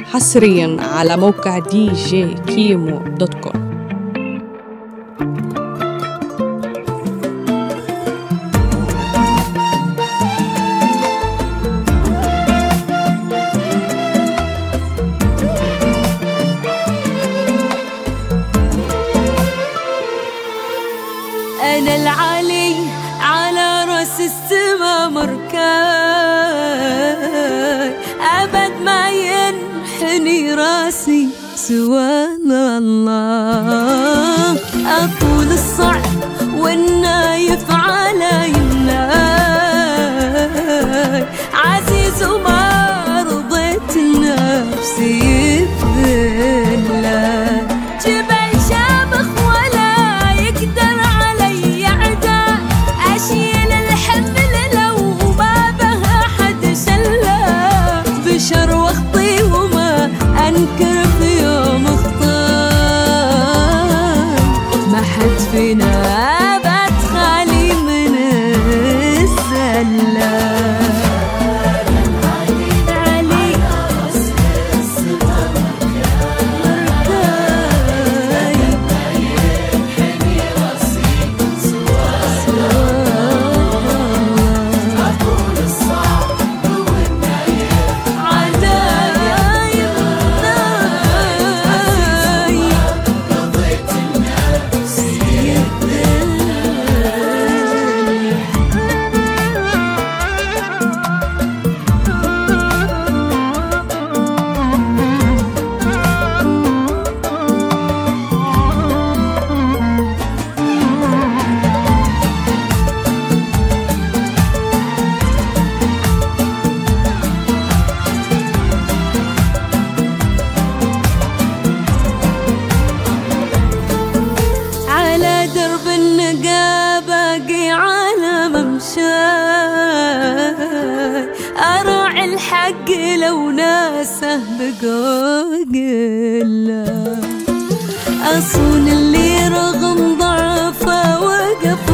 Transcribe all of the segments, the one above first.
حصريا على موقع djkimo.com. أنا العلي على رأس السما مركاي، أبد ما ينحني راسي سوى الله. أطول الصعب والنايف على يمناي، عزيز وما رضيت نفسي بذله. جبل شامخ ولا يقدر علي عدا، أشيل الحمل لو ما بها حد شله. بشر واخطي وما أنكر في يوم اخطاي، ما حد فينا أبد خالي من الزلة. درب النقا باقي على ممشاي، أراعي الحق لو ناسه بقاقله. أصون اللي رغم ضعفه وقف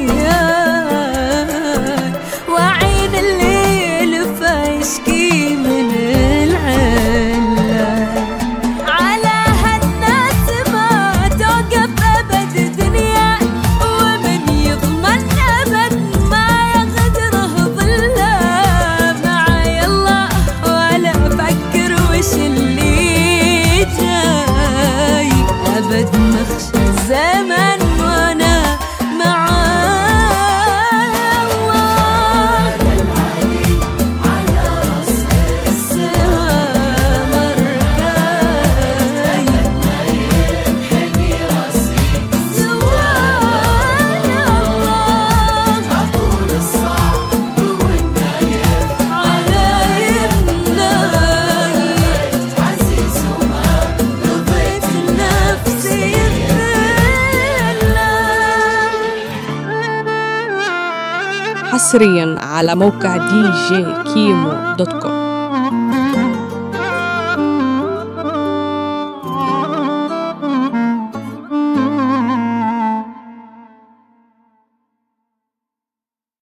وياي، وعين الليل فيشكي من العله. على هالناس ما توقف أبد دنيا، ومن يضمن أبد ما يغدره ظله. معاي الله ولا أفكر وش اللي جاي، أبد مخشى الزمن وأنا معاي الله. العلي على رأس السما مركاي، ما ينحني راسي سوى الله. أطول الصعب والنايف على يمناي، عزيز وما رضيت نفسي بذله. حصريا على موقع djkimo.com.